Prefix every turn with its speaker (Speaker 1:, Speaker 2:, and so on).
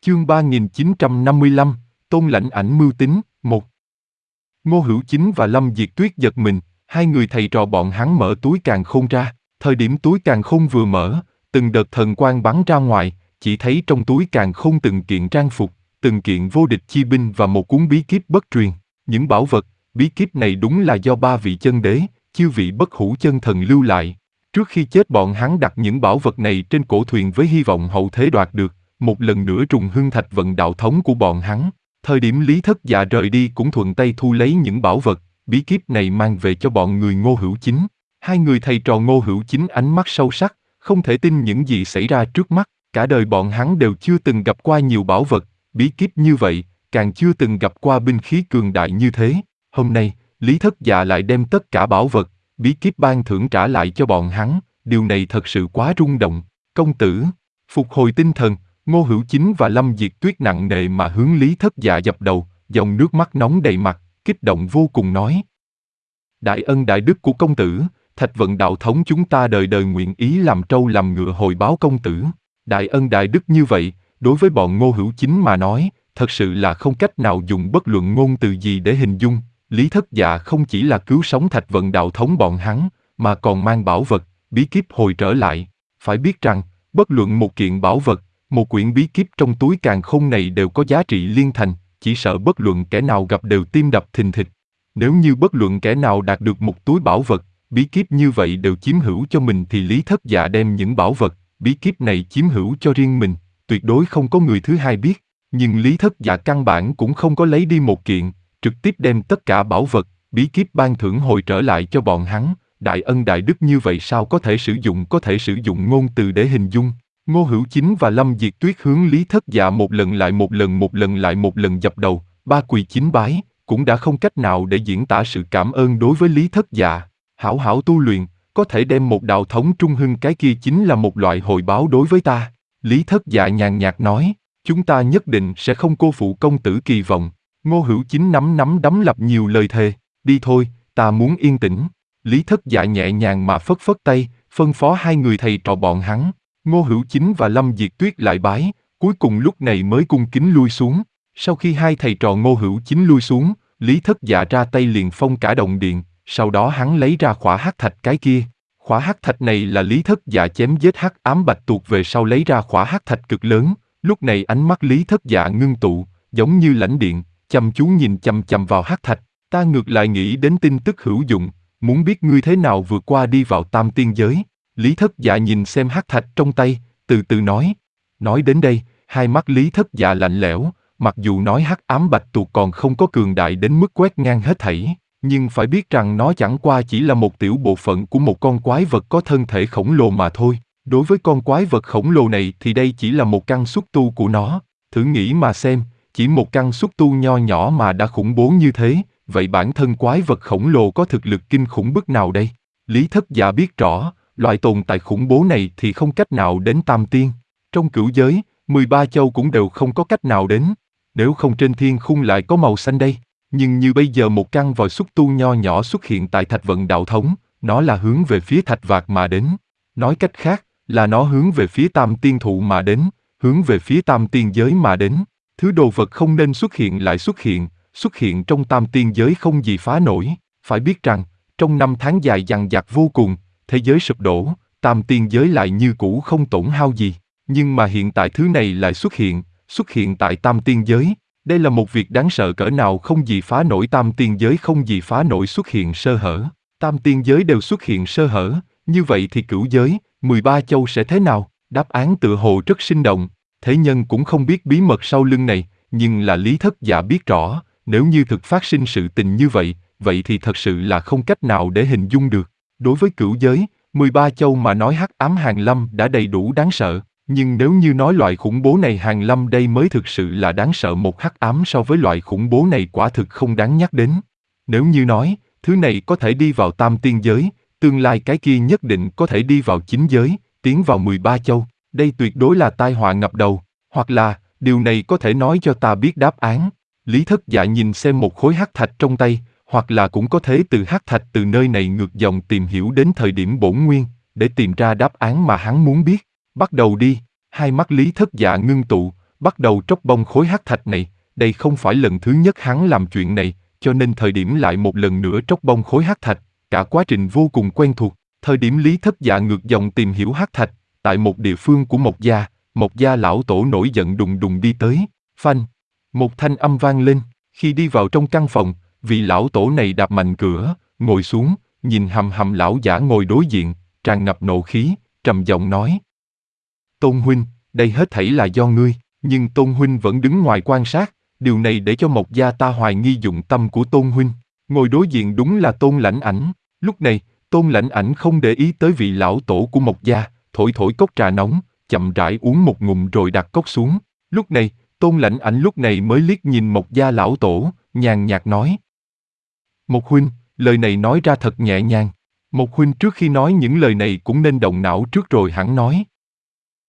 Speaker 1: Chương 3955, Tôn Lãnh Ảnh mưu tính, 1. Ngô Hữu Chính và Lâm Diệt Tuyết giật mình, hai người thầy trò bọn hắn mở túi càn khôn ra. Thời điểm túi càn khôn vừa mở, từng đợt thần quang bắn ra ngoài, chỉ thấy trong túi càn khôn từng kiện trang phục, từng kiện vô địch chi binh và một cuốn bí kíp bất truyền. Những bảo vật, bí kíp này đúng là do ba vị chân đế, chư vị bất hủ chân thần lưu lại. Trước khi chết bọn hắn đặt những bảo vật này trên cổ thuyền với hy vọng hậu thế đoạt được, một lần nữa trùng hưng thạch vận đạo thống của bọn hắn. Thời điểm Lý Thất Dạ rời đi cũng thuận tay thu lấy những bảo vật, bí kíp này mang về cho bọn người Ngô Hữu Chính. Hai người thầy trò Ngô Hữu Chính ánh mắt sâu sắc, không thể tin những gì xảy ra trước mắt. Cả đời bọn hắn đều chưa từng gặp qua nhiều bảo vật, bí kíp như vậy, càng chưa từng gặp qua binh khí cường đại như thế. Hôm nay, Lý Thất Dạ lại đem tất cả bảo vật, bí kíp ban thưởng trả lại cho bọn hắn, điều này thật sự quá rung động. Công tử, phục hồi tinh thần, Ngô Hữu Chính và Lâm Diệt Tuyết nặng nề mà hướng Lý Thất Dạ dập đầu, dòng nước mắt nóng đầy mặt, kích động vô cùng nói. Đại ân đại đức của công tử, Thạch vận đạo thống chúng ta đời đời nguyện ý làm trâu làm ngựa hồi báo công tử. Đại ân đại đức như vậy, đối với bọn Ngô Hữu Chính mà nói, thật sự là không cách nào dùng bất luận ngôn từ gì để hình dung. Lý Thất Dạ không chỉ là cứu sống Thạch vận đạo thống bọn hắn, mà còn mang bảo vật, bí kíp hồi trở lại. Phải biết rằng, bất luận một kiện bảo vật, một quyển bí kíp trong túi càn khôn này đều có giá trị liên thành, chỉ sợ bất luận kẻ nào gặp đều tim đập thình thịch. Nếu như bất luận kẻ nào đạt được một túi bảo vật, bí kíp như vậy đều chiếm hữu cho mình thì Lý Thất Dạ đem những bảo vật, bí kíp này chiếm hữu cho riêng mình, tuyệt đối không có người thứ hai biết. Nhưng Lý Thất Dạ căn bản cũng không có lấy đi một kiện, trực tiếp đem tất cả bảo vật, bí kíp ban thưởng hồi trở lại cho bọn hắn. Đại ân đại đức như vậy sao có thể sử dụng ngôn từ để hình dung. Ngô Hữu Chính và Lâm Diệt Tuyết hướng Lý Thất Dạ một lần lại một lần dập đầu, ba quỳ chín bái, cũng đã không cách nào để diễn tả sự cảm ơn đối với Lý Thất Dạ. Hảo hảo tu luyện, có thể đem một đạo thống trung hưng cái kia chính là một loại hồi báo đối với ta. Lý Thất Dạ nhàn nhạt nói, chúng ta nhất định sẽ không cô phụ công tử kỳ vọng. Ngô Hữu Chính nắm đấm lập nhiều lời thề, đi thôi, ta muốn yên tĩnh. Lý Thất Dạ nhẹ nhàng mà phất phất tay, phân phó hai người thầy trò bọn hắn. Ngô Hữu Chính và Lâm Diệt Tuyết lại bái, cuối cùng lúc này mới cung kính lui xuống. Sau khi hai thầy trò Ngô Hữu Chính lui xuống, Lý Thất Dạ ra tay liền phong cả động điện, sau đó hắn lấy ra khỏa hắc thạch cái kia. Khỏa hắc thạch này là Lý Thất Dạ chém giết hắc ám bạch tuộc về sau lấy ra khỏa hắc thạch cực lớn. Lúc này ánh mắt Lý Thất Dạ ngưng tụ, giống như lãnh điện, chăm chú nhìn chằm chằm vào hắc thạch. Ta ngược lại nghĩ đến tin tức hữu dụng, muốn biết ngươi thế nào vượt qua đi vào tam tiên giới. Lý Thất Dạ nhìn xem hắc thạch trong tay, từ từ nói. Nói đến đây, hai mắt Lý Thất Dạ lạnh lẽo, mặc dù nói hắc ám bạch tuộc còn không có cường đại đến mức quét ngang hết thảy, nhưng phải biết rằng nó chẳng qua chỉ là một tiểu bộ phận của một con quái vật có thân thể khổng lồ mà thôi. Đối với con quái vật khổng lồ này thì đây chỉ là một căn xúc tu của nó. Thử nghĩ mà xem, chỉ một căn xúc tu nho nhỏ mà đã khủng bố như thế, vậy bản thân quái vật khổng lồ có thực lực kinh khủng bức nào đây? Lý Thất Dạ biết rõ, loại tồn tại khủng bố này thì không cách nào đến tam tiên. Trong cửu giới, 13 châu cũng đều không có cách nào đến. Nếu không trên thiên khung lại có màu xanh đây. Nhưng như bây giờ một căn vòi xúc tu nho nhỏ xuất hiện tại Thạch vận đạo thống, nó là hướng về phía Thạch Vạc mà đến. Nói cách khác, là nó hướng về phía tam tiên thụ mà đến, hướng về phía tam tiên giới mà đến. Thứ đồ vật không nên xuất hiện lại xuất hiện trong tam tiên giới không gì phá nổi. Phải biết rằng, trong năm tháng dài dằng dặc vô cùng, thế giới sụp đổ, tam tiên giới lại như cũ không tổn hao gì. Nhưng mà hiện tại thứ này lại xuất hiện tại tam tiên giới. Đây là một việc đáng sợ cỡ nào, không gì phá nổi, tam tiên giới không gì phá nổi xuất hiện sơ hở. Tam tiên giới đều xuất hiện sơ hở, như vậy thì cửu giới, 13 châu sẽ thế nào? Đáp án tựa hồ rất sinh động. Thế nhân cũng không biết bí mật sau lưng này, nhưng là Lý Thất Dạ biết rõ, nếu như thực phát sinh sự tình như vậy, vậy thì thật sự là không cách nào để hình dung được. Đối với cửu giới, 13 châu mà nói hắc ám hàng lâm đã đầy đủ đáng sợ, nhưng nếu như nói loại khủng bố này hàng lâm đây mới thực sự là đáng sợ. Một hắc ám so với loại khủng bố này quả thực không đáng nhắc đến. Nếu như nói, thứ này có thể đi vào tam tiên giới, tương lai cái kia nhất định có thể đi vào chính giới, tiến vào 13 châu, đây tuyệt đối là tai họa ngập đầu, hoặc là, điều này có thể nói cho ta biết đáp án. Lý Thất Dạ nhìn xem một khối hắc thạch trong tay, hoặc là cũng có thể từ hắc thạch từ nơi này ngược dòng tìm hiểu đến thời điểm bổn nguyên, để tìm ra đáp án mà hắn muốn biết. Bắt đầu đi. Hai mắt Lý Thất Dạ ngưng tụ, bắt đầu tróc bông khối hắc thạch này, đây không phải lần thứ nhất hắn làm chuyện này, cho nên thời điểm lại một lần nữa tróc bông khối hắc thạch, cả quá trình vô cùng quen thuộc. Thời điểm Lý Thất Dạ ngược dòng tìm hiểu hắc thạch, tại một địa phương của Mộc gia lão tổ nổi giận đùng đùng đi tới, phanh, một thanh âm vang lên, khi đi vào trong căn phòng, vị lão tổ này đạp mạnh cửa, ngồi xuống, nhìn hằm hằm lão giả ngồi đối diện, tràn ngập nộ khí, trầm giọng nói: Tôn huynh, đây hết thảy là do ngươi, nhưng Tôn huynh vẫn đứng ngoài quan sát, điều này để cho Mộc gia ta hoài nghi dụng tâm của Tôn huynh. Ngồi đối diện đúng là Tôn Lãnh Ảnh. Lúc này, Tôn Lãnh Ảnh không để ý tới vị lão tổ của Mộc gia, thổi thổi cốc trà nóng, chậm rãi uống một ngụm rồi đặt cốc xuống. Lúc này, Tôn Lãnh Ảnh lúc này mới liếc nhìn Mộc gia lão tổ, nhàn nhạt nói: Mộc huynh, lời này nói ra thật nhẹ nhàng. Mộc huynh trước khi nói những lời này cũng nên động não trước rồi hẳn nói.